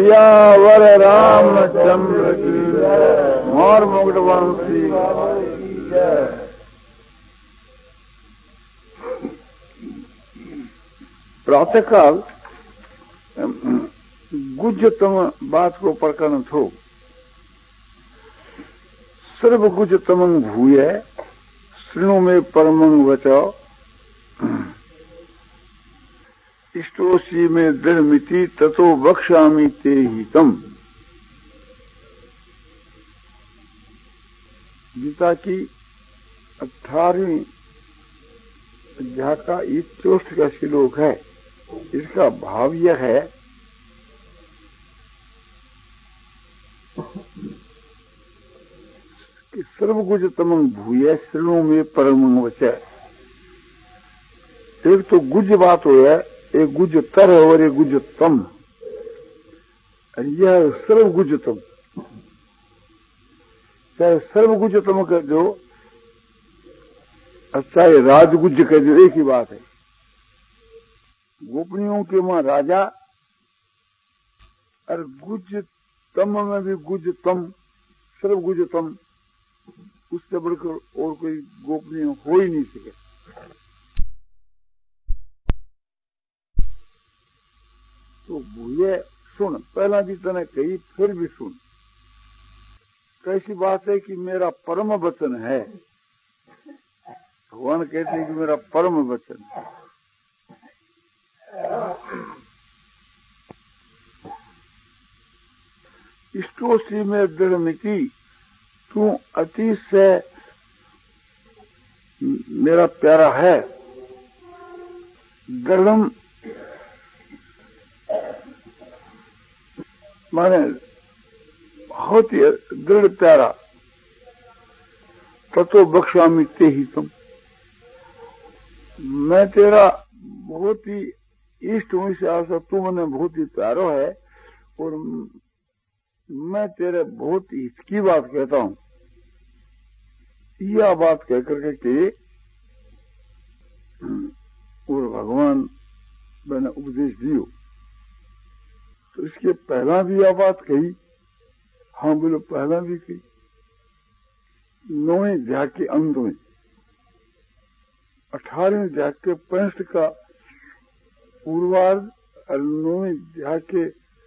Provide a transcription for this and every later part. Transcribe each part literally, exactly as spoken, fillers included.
सियावर रामचंद्र की जय। मोर मुकुट वंशी की जय। प्रातःकाल गुज्जतम बात को प्रकरण थो। सर्व गुज्जतमं भूय शृणु में परमं वचो इष्टोसी में दृढ़मिति ततो वक्ष्यामि ते हितम। गीता की अठारहवीं अध्याय का ये चौथ का श्लोक है। इसका भाव यह है कि सर्वगुज्जतमं भूय शृणु में परमं वचः। एक तो गुज्ज बात हो है, एक गुज्जतर है और एक गुज्जतम। यह सर्वगुज्जतम, चाहे सर्वगुज्जतम कह दो चाहे राजगुज्ज कह दो, एक ही बात है। गोपनियों के वहां राजा और गुज्जतम में भी गुज्जतम, सर्वगुज्जतम, उससे बढ़कर और कोई गोपनीय हो ही नहीं सके। तो भूये सुन, पहला भी तने कही फिर भी सुन। कैसी बात है कि मेरा परम वचन है। भगवान कहते हैं कि मेरा परम वचन है। इष्टोसी में दृढ़मिति, तू अति से मेरा प्यारा है। दृढ़म माने बहुत ही दृढ़ प्यारा। ततो बख्शामि ते हितम, मैं तेरा बहुत ही इष्ट हूं। इसे आशा तू मैंने बहुत ही प्यारो है और मैं तेरे बहुत ही हित की बात कहता हूं। यह बात कह करके कि और भगवान मैंने उपदेश दियो। तो इसके पहला भी यह बात कही। हाँ बोलो, पहला भी कही। नौवें अध्याय के अंत में अठारहवें अध्याय के पैंसठ का पूर्वार्ध और नौवें अध्याय के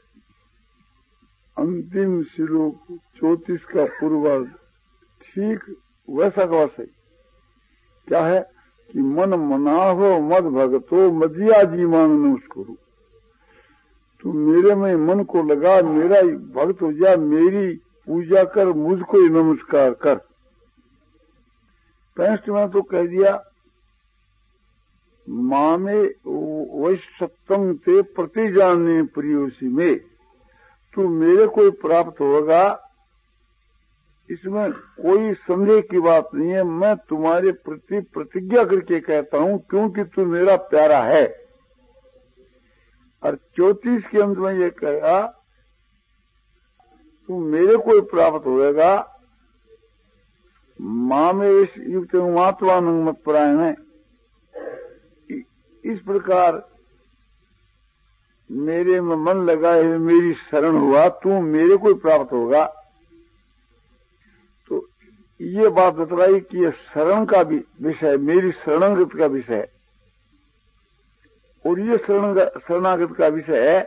अंतिम श्लोक चौतीस का पूर्वार्ध ठीक वैसा का वैसा। क्या है कि मन मनाहो मद भगतो मदिया जी मांग नमस्कुरु। तू मेरे में मन को लगा, मेरा ही भक्त हो जा, मेरी पूजा कर, मुझको ही नमस्कार कर। पैंसठ में तो कह दिया माँ में वैश्यत्वं ते प्रति जानने प्रियोसी में, तू मेरे को प्राप्त होगा, इसमें कोई संदेह की बात नहीं है। मैं तुम्हारे प्रति प्रतिज्ञा करके कहता हूं क्योंकि तू मेरा प्यारा है। और चौतीस के अंत में ये कहा तू मेरे को प्राप्त होएगा, माँ में युक्त मात्वान मत परायण है। इस प्रकार मेरे में मन लगाए हुए मेरी शरण हुआ, तू मेरे को प्राप्त होगा। तो ये बात बतलाई कि ये शरण का भी विषय, मेरी शरणागत का विषय है। और ये शरणागत का विषय है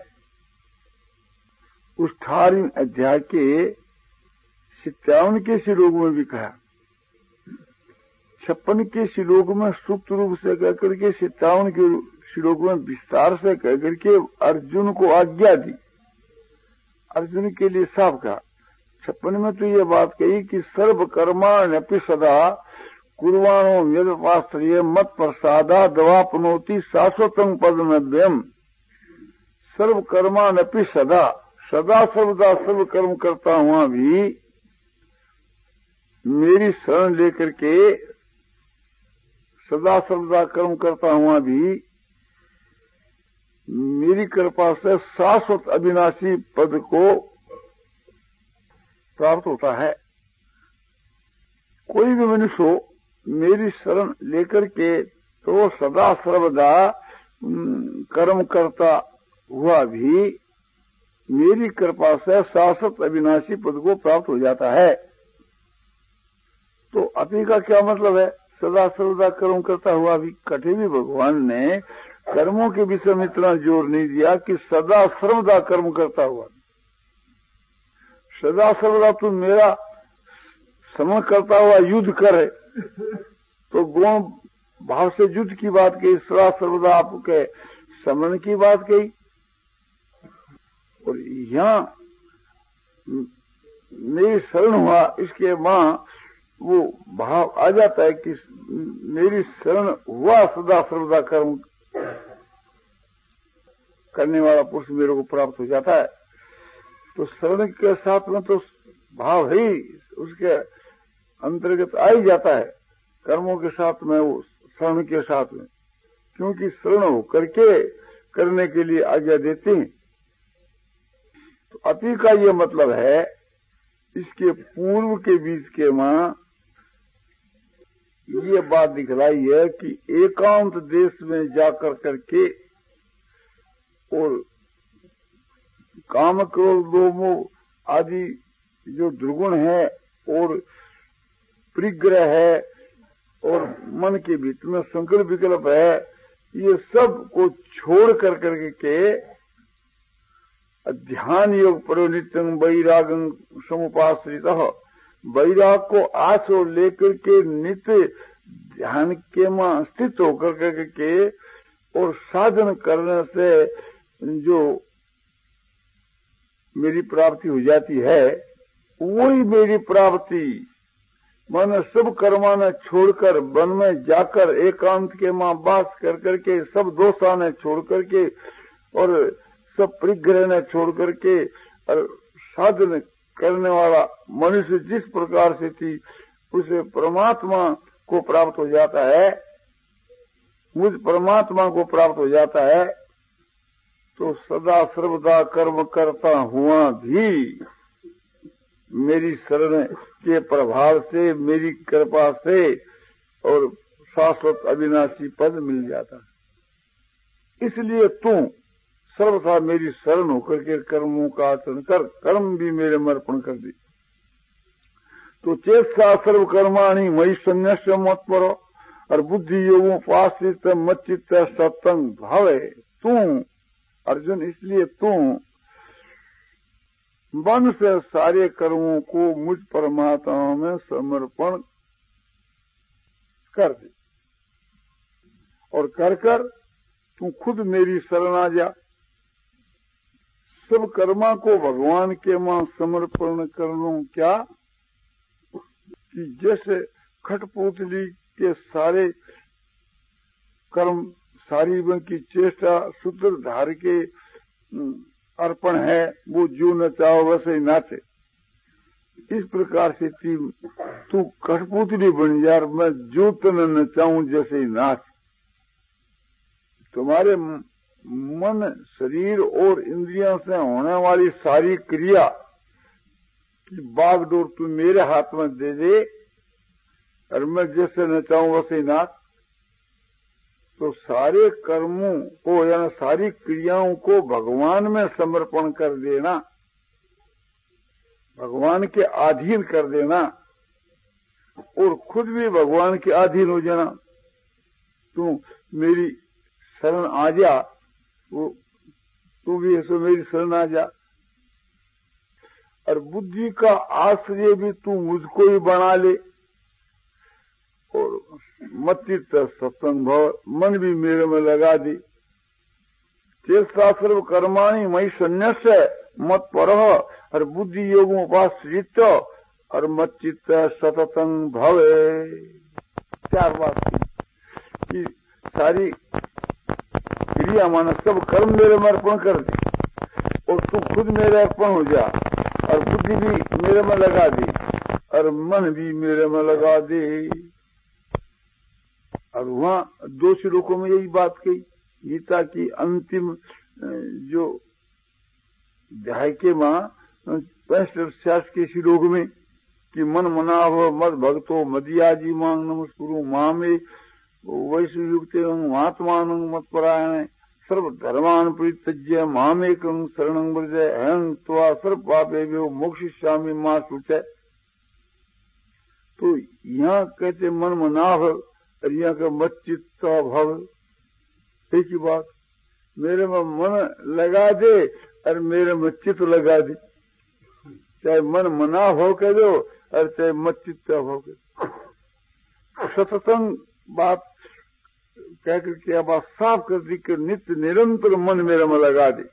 उस अठारहवें अध्याय के सत्तावन के श्लोक में भी कहा। छप्पन के श्लोक में सुप्त रूप से कहकर के सत्तावन के श्लोक में विस्तार से कहकर के अर्जुन को आज्ञा दी। अर्जुन के लिए साफ कहा। छप्पन में तो ये बात कही कि सर्व कर्माण्यपि सदा कुर्वाणो यदपास्त्रिय मत प्रसादा दवापनोति शाश्वतं पदमव्यम। सर्व कर्माण्यपि सदा, सदा सर्वदा सर्व कर्म करता हुआ भी मेरी शरण लेकर के, सदा सर्वदा कर्म करता हुआ भी मेरी कृपा से शाश्वत अविनाशी पद को प्राप्त होता है। कोई भी मनुष्य हो मेरी शरण लेकर के तो सदा सर्वदा कर्म करता हुआ भी मेरी कृपा से शाश्वत अविनाशी पद को प्राप्त हो जाता है। तो अति का क्या मतलब है? सदा सर्वदा कर्म करता हुआ भी कटे भी भगवान ने कर्मों के विषय में इतना जोर नहीं दिया कि सदा सर्वदा कर्म करता हुआ। सदा सर्वदा तू मेरा समन करता हुआ युद्ध करे, तो गुण भाव से युद्ध की बात कही, सदा सर्वदा आपके समन की बात कही। और यहाँ मेरी शरण हुआ, इसके मां वो भाव आ जाता है कि मेरी शरण हुआ सदा सर्वदा कर्म करने वाला पुरुष मेरे को प्राप्त हो जाता है। तो शरण के साथ में तो भाव ही उसके अंतर्गत आ ही जाता है, कर्मों के साथ में, वो शरण के साथ में, क्योंकि शरण हो करके करने के लिए आज्ञा देते हैं। तो अति का ये मतलब है, इसके पूर्व के बीच के मां ये बात दिखलाई है कि एकांत देश में जाकर करके और काम क्रोध लोभ आदि जो दुर्गुण है और परिग्रह है और मन के भीतर में संकल्प विकल्प है, ये सब को छोड़ कर करके के ध्यान योग परिनित्यं वैरागं समुपाश्रित, वैराग को आश्रय लेकर के नित्य ध्यान के में स्थित होकर करके के और साधन करने से जो मेरी प्राप्ति हो जाती है, वही मेरी प्राप्ति। मैंने सब कर्माने छोड़कर वन में जाकर एकांत के मां वास कर करके सब दोषाने छोड़ करके और सब परिग्रह ने छोड़ करके और साधन करने वाला मनुष्य जिस प्रकार से थी उसे परमात्मा को प्राप्त हो जाता है, मुझ परमात्मा को प्राप्त हो जाता है। तो सदा सर्वदा कर्म करता हुआ भी मेरी शरण के प्रभाव से, मेरी कृपा से और शाश्वत अविनाशी पद मिल जाता है। इसलिए तू सर्वथा मेरी शरण होकर के कर्मों का आचरण कर, कर्म भी मेरे में अर्पण कर दी। तो चेतसा सर्व कर्माणि मयि संन्यस्य मत्परो और बुद्धि योगों पाश्रित मच्चित्त सत्संग भावे। तू अर्जुन, इसलिए तू मन से सारे कर्मों को मुझ परमात्मा में समर्पण कर दे और कर कर तू खुद मेरी शरण आ जा। सब कर्मा को भगवान के मां समर्पण करना क्या कि जैसे खटपुतली के सारे कर्म, सारी वन की चेष्टा सूत्रधार के अर्पण है, वो जो नचाओ वैसे ही नाचे। इस प्रकार से तू कठपुतली बन जा, मैं जो तने नचाऊं जैसे ही नाच। तुम्हारे मन, शरीर और इंद्रियों से होने वाली सारी क्रिया की बागडोर तू मेरे हाथ में दे दे और मैं जैसे नचाऊं वैसे ही नाच। तो सारे कर्मों को यानी सारी क्रियाओं को भगवान में समर्पण कर देना, भगवान के अधीन कर देना और खुद भी भगवान के अधीन हो जाना। तू मेरी शरण आ जा, वो तू भी ऐसे मेरी शरण आ जा। और बुद्धि का आश्रय भी तू मुझको ही बना ले और मच्चित्त सत्संग भव, मन भी मेरे में लगा दी। चेष्टा सर्व कर्माणि मयि संन्यस्य मत्परः और बुद्धि योगों उपाश्रित और मच्चित्त सततं भवे। चार बात की कि सारी क्रिया माना सब कर्म मेरे में अर्पण कर दे और तू खुद मेरे अर्पण हो जा और बुद्धि भी मेरे में लगा दे और मन भी मेरे में लगा दे। और वहाँ दो श्लोकों में यही बात कही, गीता की अंतिम जो अध्याय के मां पैंसठ छियासठ के श्लोक में कि मन मनाव मद भक्तो मदियाजी मांग नमस्कुरु मामे वैश्व युक्त महात्मान मत परायण सर्व धर्मान परित्यज्य मामेकं शरणं व्रज अहं त्वा सर्व पापेभ्यो मोक्षयिष्यामि मा शुचय। तो यहाँ कहते मन मनाभ और यहाँ का मत चित्त भव, एक ही बात। मेरे में मन लगा दे और मेरे में चित्त लगा दे, चाहे मन मना भाव कह दो और चाहे मत चित्त भाव कह दो। सत्संग बात कह करके बात साफ कर दी कि नित्य निरंतर मन मेरे में लगा दे।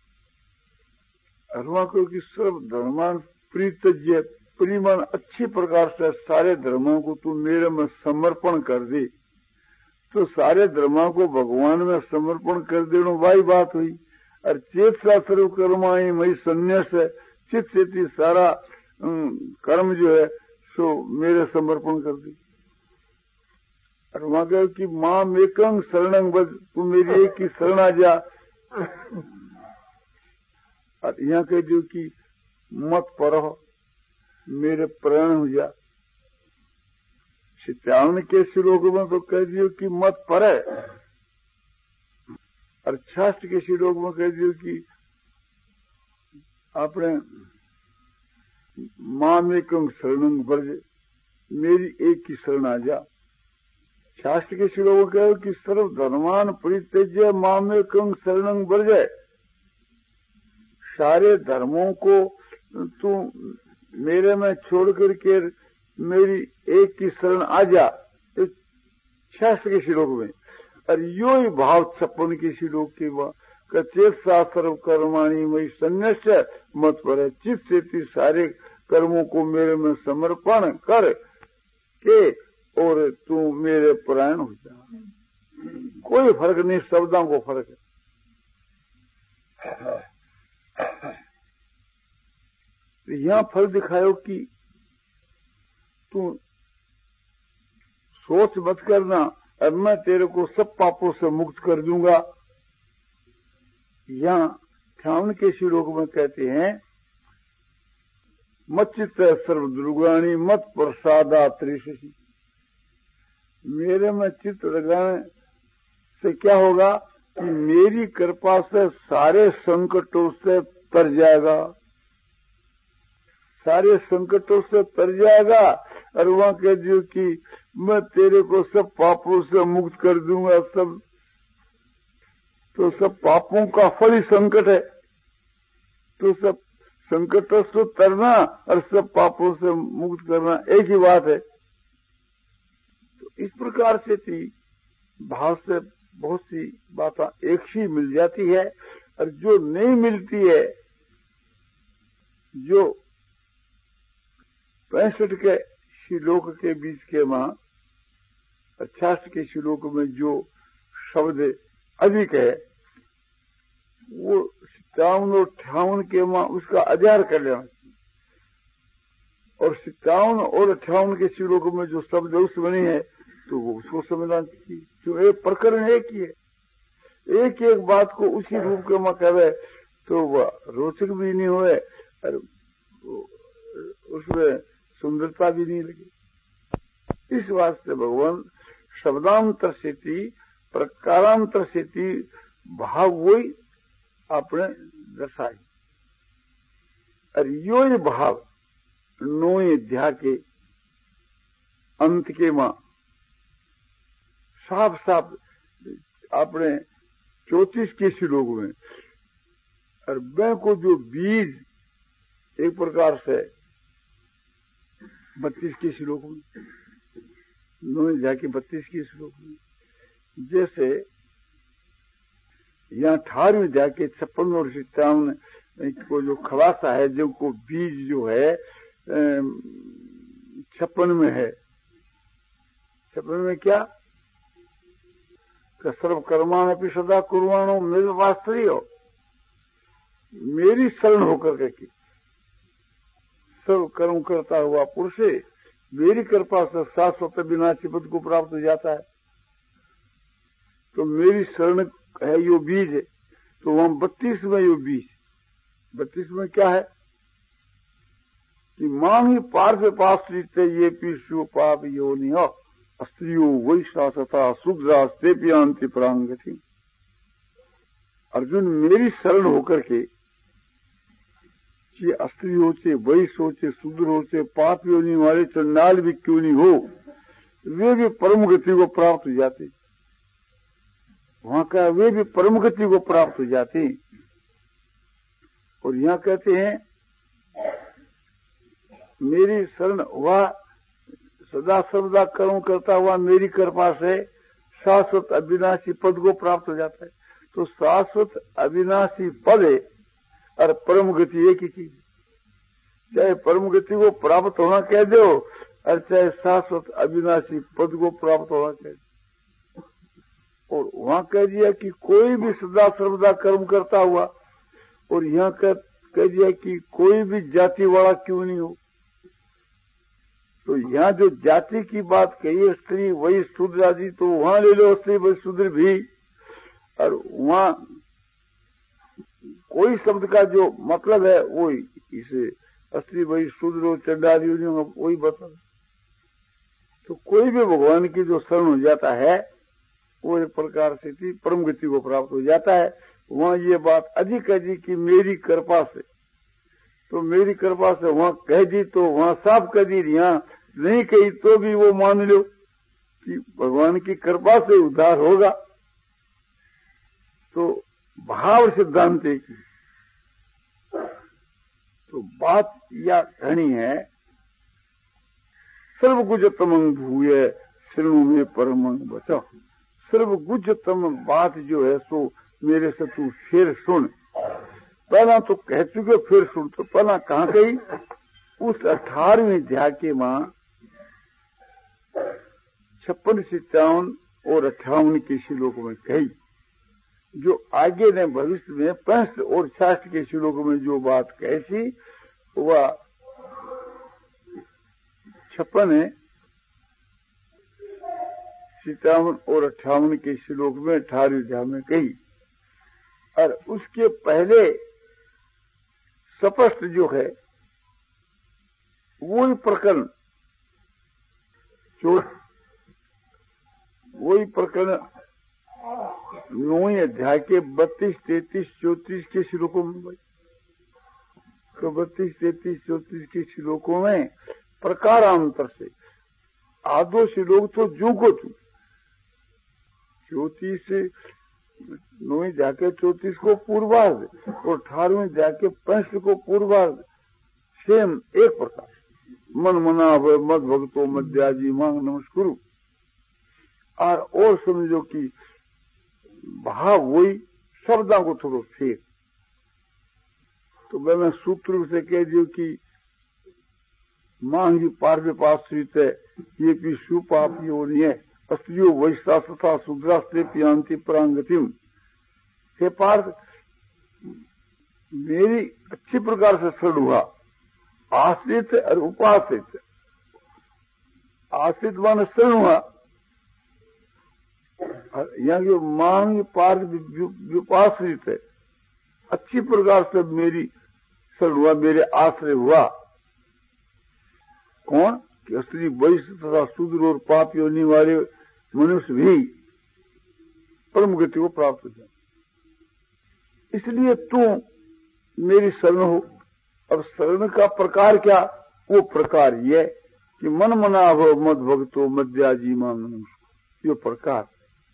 और वहां क्योंकि सर्व धर्मान प्रीतज्य प्रीमन अच्छी प्रकार से सारे धर्मों को तू मेरे में समर्पण कर दे। तो सारे धर्मों को भगवान में समर्पण कर देना वही बात हुई। और चेत सा सर्व कर्माई मई संन्यास है, चित्त से सारा कर्म जो है सो मेरे समर्पण कर दी। और वहां कहो कि मां मेकंग शरणंग बज, तू मेरी एक की शरण आ जा। और यहाँ कह दो कि मत पर मेरे प्राण हो जा। सिद्धांत के श्लोक में तो कह दियो कि मत परे, और शास्त्र के श्लोक में कह दियो कि आपने मां में कम शरणं वर्ज, मेरी एक की शरण आ जा। शास्त्र के श्लोक में कहो कि सर्व धर्मान परित्यज्य मां में कम शरणं वर्ज, सारे धर्मों को तू मेरे में छोड़ करके मेरी एक की शरण आ जा, इस शास्त्र के श्लोक में। और यो ही भाव छप्पन के श्लोक के चेत सा सर्व कर्माणी मई संन्यास मत पर, चित्त से सारे कर्मों को मेरे में समर्पण कर के और तू मेरे प्राण हो जा। कोई फर्क नहीं, शब्दों को फर्क है। यहाँ फल दिखायो कि तू सोच मत करना अब मैं तेरे को सब पापों से मुक्त कर दूंगा। यहाँ ठावन के श्लोक में कहते हैं मत चित्त सर्व दुर्गाणी मत प्रसादा त्रिशि, मेरे में चित्त लगाने से क्या होगा कि मेरी कृपा से सारे संकटों से तर जाएगा, सारे संकटों से तर जाएगा। और वहां कह दियो कि मैं तेरे को सब पापों से मुक्त कर दूंगा। सब तो सब पापों का फल ही संकट है, तो सब संकटों से तरना और सब पापों से मुक्त करना एक ही बात है। तो इस प्रकार से थी भाव से बहुत सी बातें एक ही मिल जाती है, और जो नहीं मिलती है, जो पैंसठ के श्लोक के बीच के मां पचास के श्लोक में जो शब्द अधिक है वो सत्तावन और अट्ठावन के मां उसका आधार कर लेना चाहिए, और सत्तावन और अट्ठावन के श्लोक में जो शब्द उसमें नहीं है तो वो उसको समझना चाहिए। जो एक प्रकरण एक ही है, एक एक बात को उसी रूप के मां कहे तो वह रोचक भी नहीं हुए और उसमें सुंदरता भी नहीं लगी। इस वास्ते भगवान शब्दांतर से थी प्रकारांतर से थी भाव वही आपने दर्शाई। और यो ही भाव नौवें अध्याय के अंत के मां साफ साफ आपने चौतीस के श्लोक में, और बै को जो बीज एक प्रकार से बत्तीस के श्लोक में, नौ जाके बत्तीस के श्लोक में, जैसे यहाँ अठारहवीं जाके छप्पन और सत्तावन को जो खलासा है, जो को बीज जो है छप्पन में है। छप्पन में क्या सर्व कर्मान अपनी सदा कुर्बानो मेरे वास्त्री हो, मेरी शरण होकर के सर्व कर्म करता हुआ पुरुष मेरी कृपा से शाश्वत विनाशी पद को प्राप्त हो जाता है। तो मेरी शरण है यो बीज है। तो वहां बत्तीस में यो बीज, बत्तीस में क्या है कि मांगी पार्थ पाश्रित ये पीशु पाप योनि हो स्त्रियो वैशासता शुद्रा स्तेप्यांति प्रांगति। अर्जुन मेरी शरण होकर के कि स्त्री हो चे, वैश्य हो चे, शूद्र हो चे, पाप योनि वाले चंडाल भी क्यों नहीं हो, वे भी परम गति को प्राप्त हो जाते। वहां का वे भी परम गति को प्राप्त हो जाते। और यहाँ कहते हैं मेरी शरण हुआ सदा सर्वदा कर्म करता हुआ मेरी कृपा से शाश्वत अविनाशी पद को प्राप्त हो जाता है। तो शाश्वत अविनाशी पद है और परम गति एक ही चीज, चाहे परम गति को प्राप्त होना कह दो और चाहे शाश्वत अविनाशी पद को प्राप्त होना कह दो। और वहां कह दिया कि कोई भी सदा सर्वदा कर्म करता हुआ, और यहाँ कह, कह दिया कि कोई भी जाति वाला क्यों नहीं हो। तो यहाँ जो जाति की बात कही है, स्त्री वही शूद्र आदि, तो वहां ले लो स्त्री वही शूद्र भी, और वहां कोई शब्द का जो मतलब है वो इसे स्त्री वही शूद्र चंडाली वही बता। तो कोई भी भगवान की जो शरण हो जाता है वो एक प्रकार से परम गति को प्राप्त हो जाता है। वहां ये बात अधिक अधिक की मेरी कृपा से, तो मेरी कृपा से वहां कह दी तो वहां साफ कह दी, यहाँ नहीं कही तो भी वो मान लो कि भगवान की कृपा से उद्धार होगा। तो भाव सिद्धांत की तो बात या कहनी है, सर्वगुजतम भूय श्रेणु में परमं बचा। सर्वगुजतम बात जो है सो मेरे से तू फिर सुन। पहला तो कह चुके, फिर सुन। तो पहला कहाँ कही, उस अठारहवीं अध्याय के मां छप्पन सत्तावन और अट्ठावन के श्लोक में कही। जो आगे ने भविष्य में पैंसठ और छियासठ के श्लोक में जो बात कही थी वह छप्पन है, सत्तावन और अट्ठावन के श्लोक में अठारहवीं अध्याय में कही। और उसके पहले स्पष्ट जो है वही प्रकरण, जो वही प्रकरण नौवीं अध्याय के बत्तीस तैतीस चौतीस के श्लोकों में, तो बत्तीस तैतीस चौतीस के श्लोकों में प्रकारांतर से आधो श्लोक तो जू को तू चौतीस नौवीं अध्याय के चौतीस को पूर्वार्ध और अठारहवीं अध्याय के पैंसठ को पूर्वार्ध सेम एक प्रकार। मन मना मद भक्तो मध्याजी मांग नमस्कुरु। और और समझो कि भाव वही, शब्दों को थोड़ो फेर। तो मैं सूत्र से कह दियो कि मांगी पार्वे पास है, ये भी सुपाप योनि है, स्त्रियों वैश्या तथा शूद्रास्त्रे पियांति परांगतिम। हे पार्थ, मेरी अच्छी प्रकार से शरण हुआ, आश्रित और उपाश्रित। आश्रित मान शरण हुआ, यहाँ जो मांग पार्थ विपाश्रित है, अच्छी प्रकार से मेरी शरण हुआ, मेरे आश्रय हुआ। कौन? कि स्त्री वैश्य तथा शूद्र और पाप योनि वाले मनुष्य भी परम गति को प्राप्त हो जाए। इसलिए तू मेरी शरण हो। अब शरण का प्रकार क्या? वो प्रकार ये कि मन मना हो मद भक्तो मध्याजी मान, ये प्रकार।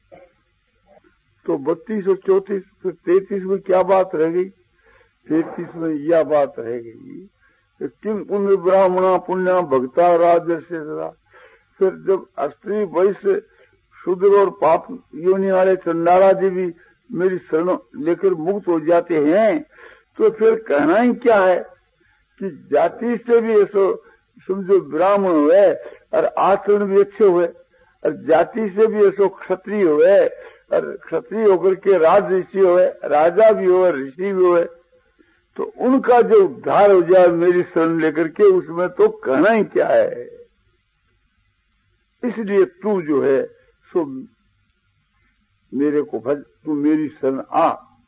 तो बत्तीस और चौतीस फिर तैतीस में क्या बात रह गई? तैतीस में यह बात रह गई किम पुण्य ब्राह्मणा पुण्य भक्ता राजर्षि सदा। फिर जब स्त्री वैश्य शूद्र और पाप योनि वाले चंडालादि भी मेरी शरण लेकर मुक्त हो जाते हैं, तो फिर कहना ही क्या है कि जाति से भी ऐसो समझो ब्राह्मण हुए और आचरण भी अच्छे हुए, और जाति से भी ऐसो क्षत्रिय हुए और क्षत्रिय होकर के राज ऋषि हुए, राजा भी हुए, ऋषि भी हुए, तो उनका जो उद्धार हो जाए मेरी शरण लेकर के, उसमें तो कहना ही क्या है। इसलिए तू जो है सो मेरे को भज, तू मेरी शरण आ।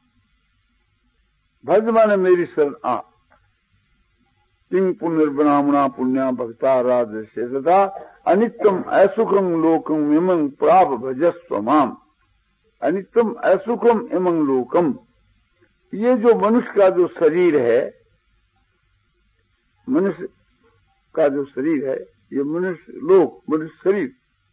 भज माने मेरी शरण आ। किं पुण्यर्ब्राह्मणा पुण्या भक्ता राजर्षि तथा अनित्यम असुखम लोकम इमं प्राप भजस्व माम। अनित्यम असुखम इमं लोकम, ये जो मनुष्य का जो शरीर है, मनुष्य का जो शरीर है, ये मनुष्य लोक मनुष्य शरीर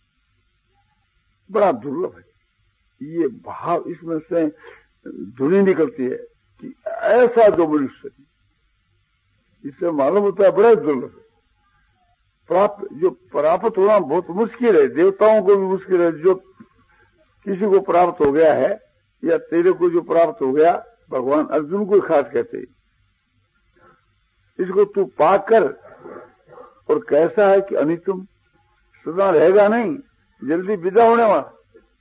बड़ा दुर्लभ है। ये भाव इसमें से ध्वनि निकलती है कि ऐसा जो मनुष्य शरीर, इससे मालूम होता है बड़ा दुर्लभ है। प्राप्त जो प्राप्त होना बहुत मुश्किल है, देवताओं को भी मुश्किल है। जो किसी को प्राप्त हो गया है या तेरे को जो प्राप्त हो गया, भगवान अर्जुन को खास कहते हैं, इसको तू पाकर और कैसा है कि अनितम सदा रहेगा नहीं, जल्दी विदा होने वाला।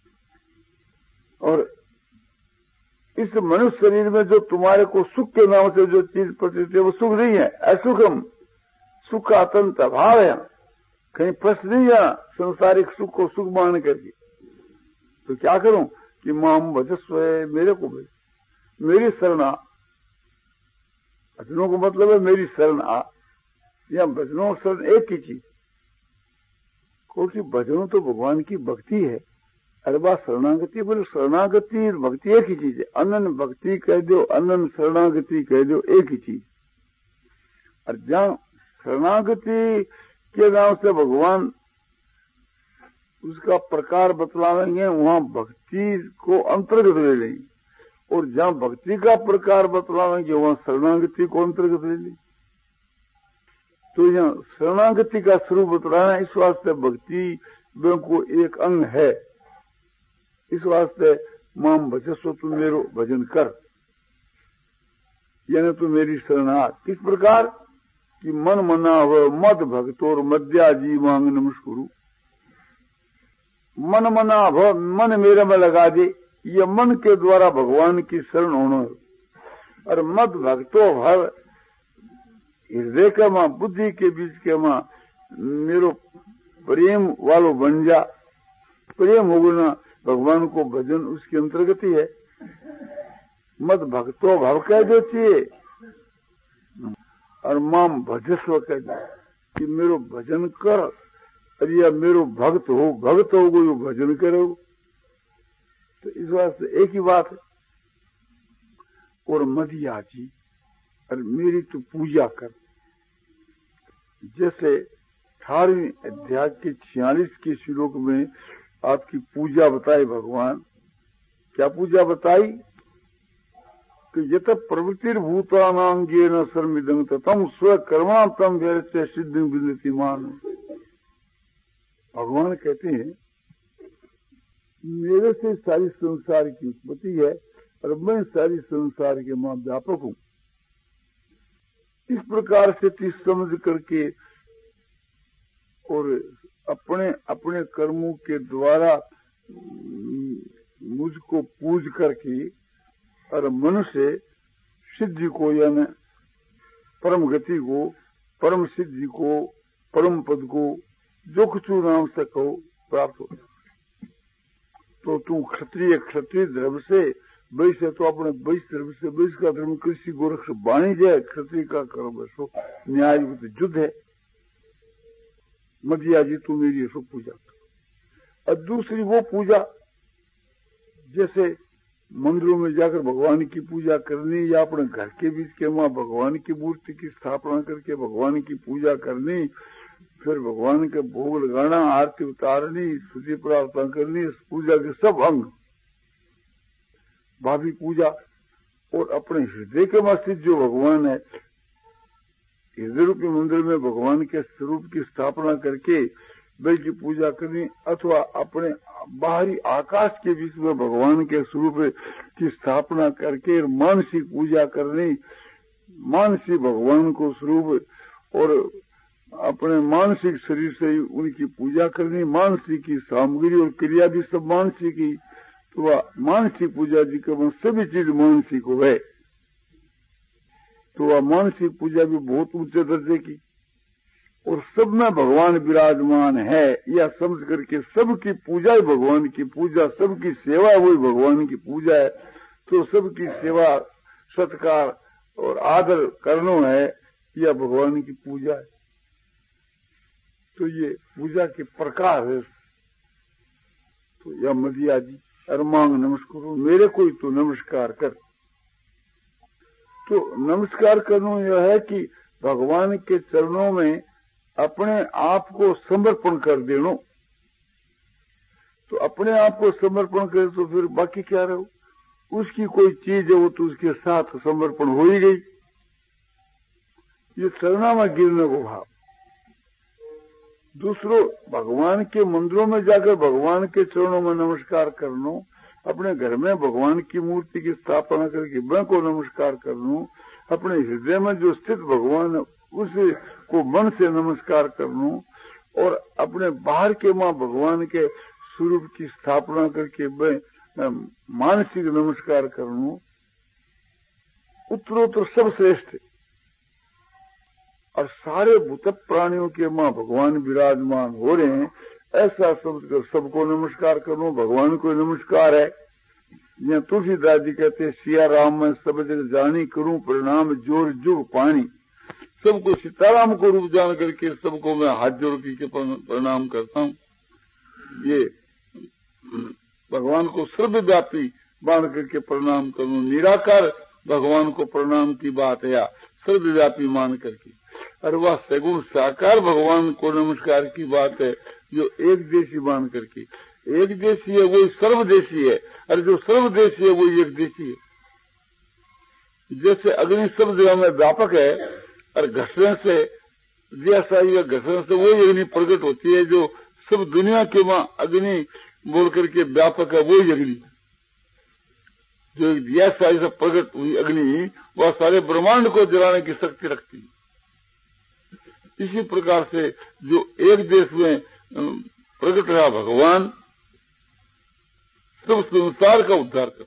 और इस मनुष्य शरीर में जो तुम्हारे को सुख के नाम से जो चीज प्रतीत है वो सुख नहीं है, असुखम, सुख का अत्यंत अभाव है। कहीं फंस नहीं जाना संसारिक सुख को सुख मान करके। तो क्या करूं कि माम भजस्व, मेरे को भज, मेरी शरण आ। भजनों को मतलब है मेरी शरण आ, या भजनों शरण एक ही चीज, क्योंकि भजनों तो भगवान की भक्ति है। अरे बात शरणागति, बोले शरणागति भक्ति एक ही चीज है। अनन्य भक्ति कह दो, अनन्य शरणागति कह दो, एक ही चीज। और जहां शरणागति के नाम से भगवान उसका प्रकार बतलावेंगे, वहां भक्ति को अंतर्गत ले लेंगे, और जहां भक्ति का प्रकार बतलावेंगे वहां शरणागति को अंतर्गत ले लेंगे। तो यहाँ शरणागति का स्वरूप बतलाना, इस वास्ते भक्ति को एक अंग है। इस वास्ते माम भजस्व, तू मेरो भजन कर, यानी तू मेरी शरणार्थ। किस प्रकार कि मन मना व मद भक्तोर मध्या जी मांग नमस्कुरु। मन मना भ, मन मेरे में लगा दे, ये मन के द्वारा भगवान की शरण होना। और मद भक्तो भव, हृदय के मां बुद्धि के बीच के मां मेरो प्रेम वालो बन जा। प्रेम हो ना भगवान को भजन उसके अंतर्गत ही है। मद भक्तो भव कह देती, और माम भजस्व कह दे कि मेरो भजन कर। अरे या मेरो भक्त हो, भक्त हो गो भजन करो। तो इस वास्ते एक ही बात है। और मदिया जी, और मेरी तो पूजा कर। जैसे अठारहवीं अध्याय के छियालीस के श्लोक में आपकी पूजा बताई भगवान। क्या पूजा बताई कि यत प्रवृत्तिर्भूतानांगे न सर्मिदं तम स्वकर्मा तम व्यर्थ सिद्धि विन्दति मान। भगवान कहते हैं मेरे से सारी संसार की उत्पत्ति है और मैं सारी संसार के मां व्यापक हूं। इस प्रकार से ती समझ करके और अपने अपने कर्मों के द्वारा मुझको पूज करके और मनुष्य सिद्धि को, यानी परम गति को, परम सिद्धि को, परम पद को, जो कुछ नाम से कहो प्राप्त हो। तो तू क्षत्रिय क्षत्रिय धर्म से, वैसे तो अपने वैश्य धर्म से, वैश्य का धर्म कृषि गोरक्ष वाणिज्य है, क्षत्रिय का कर्म सो न्याय युद्ध है। मदिया जी तू मेरी सो पूजा कर। और दूसरी वो पूजा जैसे मंदिरों में जाकर भगवान की पूजा करनी, या अपने घर के बीच के वहां भगवान की मूर्ति की स्थापना करके भगवान की पूजा करनी, फिर भगवान के भोग लगाना, आरती उतारनी, स्तुति प्रार्थना करनी, इस पूजा के सब अंग भावी पूजा। और अपने हृदय के मस्तिष्क जो भगवान है, हृदय रूपी मंदिर में भगवान के स्वरूप की स्थापना करके वे की पूजा करनी, अथवा अपने बाहरी आकाश के बीच में भगवान के स्वरूप की स्थापना करके मानसिक पूजा करनी, मानसिक भगवान को स्वरूप और अपने मानसिक शरीर से उनकी पूजा करनी, मानसिक की सामग्री और क्रिया भी सब मानसिक ही। तो वह मानसिक पूजा जी के वहां सभी चीज मानसिक हो गए, तो वह मानसिक पूजा भी बहुत ऊंचे दर्जे की। और सब में भगवान विराजमान है, यह समझ करके सबकी पूजा ही भगवान की पूजा, सबकी सेवा वही भगवान की पूजा है। तो सबकी सेवा सत्कार और आदर करना है, यह भगवान की पूजा है। तो ये पूजा के प्रकार है। तो यह मदिया जी, और मांग नमस्कार, मेरे को ही तो नमस्कार कर। तो नमस्कार करना यह है कि भगवान के चरणों में अपने आप को समर्पण कर देना। तो अपने आप को समर्पण करे तो फिर बाकी क्या रहो, उसकी कोई चीज है वो तो उसके साथ समर्पण हो ही गई। ये चरणा में गिरने को भाव। दूसरों, भगवान के मंदिरों में जाकर भगवान के चरणों में नमस्कार करना, अपने घर में भगवान की मूर्ति की स्थापना करके मैं को नमस्कार करना, अपने हृदय में जो स्थित भगवान है उसे को मन से नमस्कार करना, और अपने बाहर के मां भगवान के स्वरूप की स्थापना करके मैं मानसिक नमस्कार करना, उत्तरोत्तर सब श्रेष्ठ। और सारे भूत प्राणियों के मां भगवान विराजमान हो रहे हैं, ऐसा समझकर सबको नमस्कार करो। भगवान को नमस्कार है। यहाँ तुलसीदास जी कहते हैं, सिया राम में सब जग जानी करूं प्रणाम जोर जुग पानी। सबको सीताराम को रूप जान करके सबको मैं हाथ जोड़ के प्रणाम करता हूँ। ये भगवान को सर्वव्यापी मान करके प्रणाम करूं। निराकार भगवान को प्रणाम की बात है, या सर्वव्यापी मान करके। और वह सगुण साकार भगवान को नमस्कार की बात है, जो एक देशी मान करके। एक देशी है वही सर्वदेशी है, और जो सर्वदेशी है वही एक देशी है। जैसे अग्नि सब जगह में व्यापक है, और घसने से जैसा ही घसने से वही अग्नि प्रकट होती है, जो सब दुनिया के वहां अग्नि बोल करके व्यापक है, वही अग्नि। जो जैसा ऐसा प्रकट हुई अग्नि, वह सारे ब्रह्मांड को जलाने की शक्ति रखती है। इसी प्रकार से जो एक देश में प्रकट रहा भगवान, सब संसार का उद्धार कर।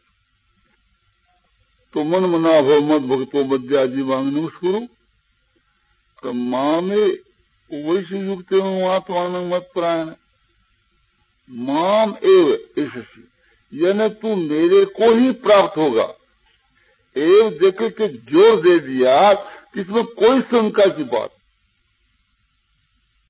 तो मन मना भव मत भक्तो मध्याजी मांग नमस्कुरु तो माँ में वैसे युक्त आत्मान मत प्राण माम एव इससी, यानी तू मेरे को ही प्राप्त होगा। एव देखे के जोर दे दिया, इसमें कोई शंका की बात।